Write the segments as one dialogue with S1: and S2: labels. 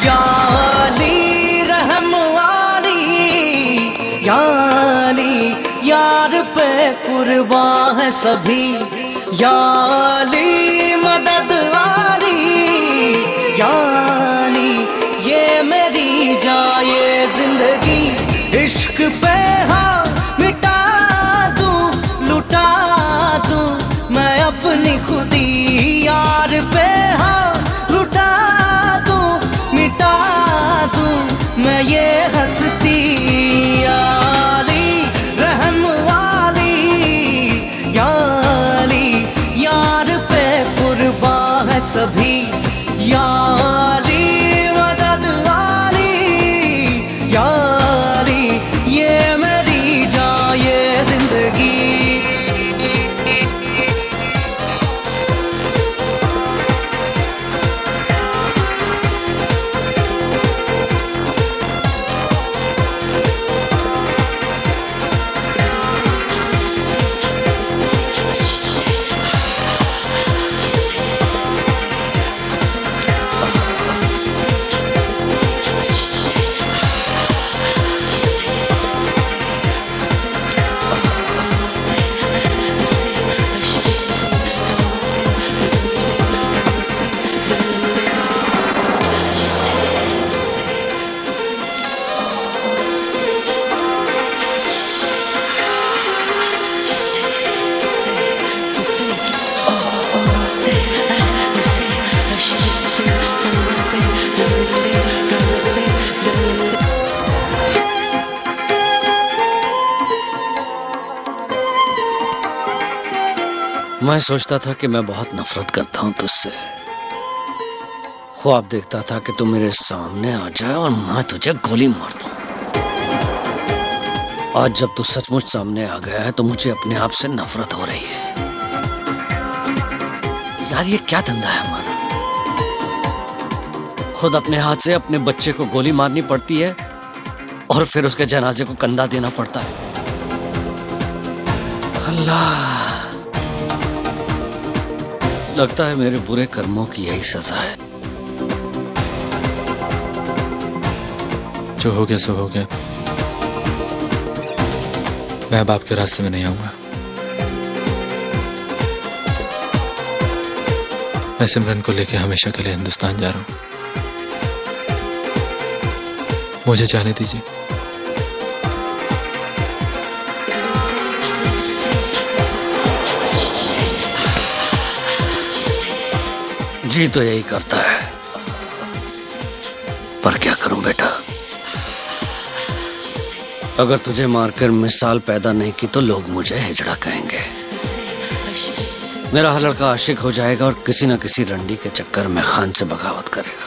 S1: या अली रहम वाली, या अली यार पे कुर्बान है सभी, या अली मदद वाली, या अली ये मेरी जाए जिंदगी। इश्क पे हाँ मिटा दूं, लुटा दूं मैं अपनी खुदी, यार पे हाँ लुटा दूं, मिटा दूं मैं ये हंसती। या अली रहम वाली, या अली यार पे कुर्बान है सभी, या अली मदद वाली, या अली ये मेरी जाए जिंदगी।
S2: मैं सोचता था कि मैं बहुत नफरत करता हूं तुझसे। ख्वाब देखता था कि तू मेरे सामने आ जाए और मैं तुझे गोली मार दूं। आज जब तू सचमुच सामने आ गया है तो मुझे अपने आप से नफरत हो रही है। यार ये क्या धंधा है हमारा? खुद अपने हाथ से अपने बच्चे को गोली मारनी पड़ती है और फिर उसके जनाजे को कंधा देना पड़ता है। अल्लाह, लगता है मेरे बुरे कर्मों की यही सजा है।
S3: जो हो गया सो हो गया। मैं अब आपके रास्ते में नहीं आऊंगा। मैं सिमरन को लेकर हमेशा के लिए हिंदुस्तान जा रहा हूं। मुझे जाने दीजिए।
S2: जी तो यही करता है, पर क्या करूं बेटा? अगर तुझे मारकर मिसाल पैदा नहीं की तो लोग मुझे हिजड़ा कहेंगे। मेरा लड़का आशिक हो जाएगा और किसी न किसी रंडी के चक्कर में खान से बगावत करेगा।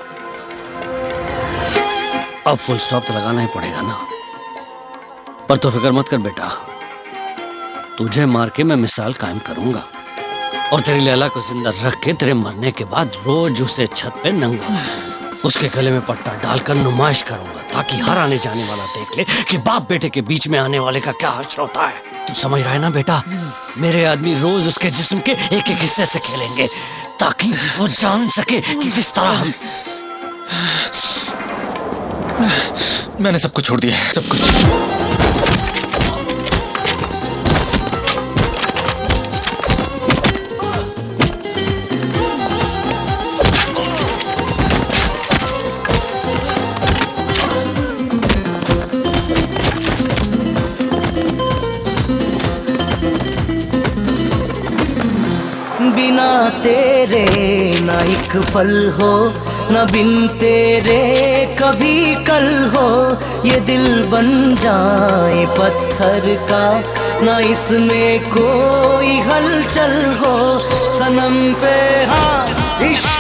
S2: अब फुल स्टॉप तो लगाना ही पड़ेगा ना। पर तो फिक्र मत कर बेटा, तुझे मार के मैं मिसाल कायम करूंगा और तेरी लैला को जिंदा रख के तेरे मरने के बाद रोज उसे छत पे नंगा उसके गले में पट्टा डालकर नुमाइश करूंगा, ताकि हर आने जाने वाला देख ले कि बाप बेटे के बीच में आने वाले का क्या हश्र होता है। तू समझ रहा है ना बेटा? मेरे आदमी रोज उसके जिस्म के एक एक हिस्से से खेलेंगे ताकि वो जान सके कि किस तरह हम।
S3: मैंने सब कुछ छोड़ दिया है, सब कुछ।
S1: बिना तेरे ना एक पल हो, ना बिन तेरे कभी कल हो। ये दिल बन जाए पत्थर का, ना इसमें कोई हलचल हो। सनम पे हाँ इश्क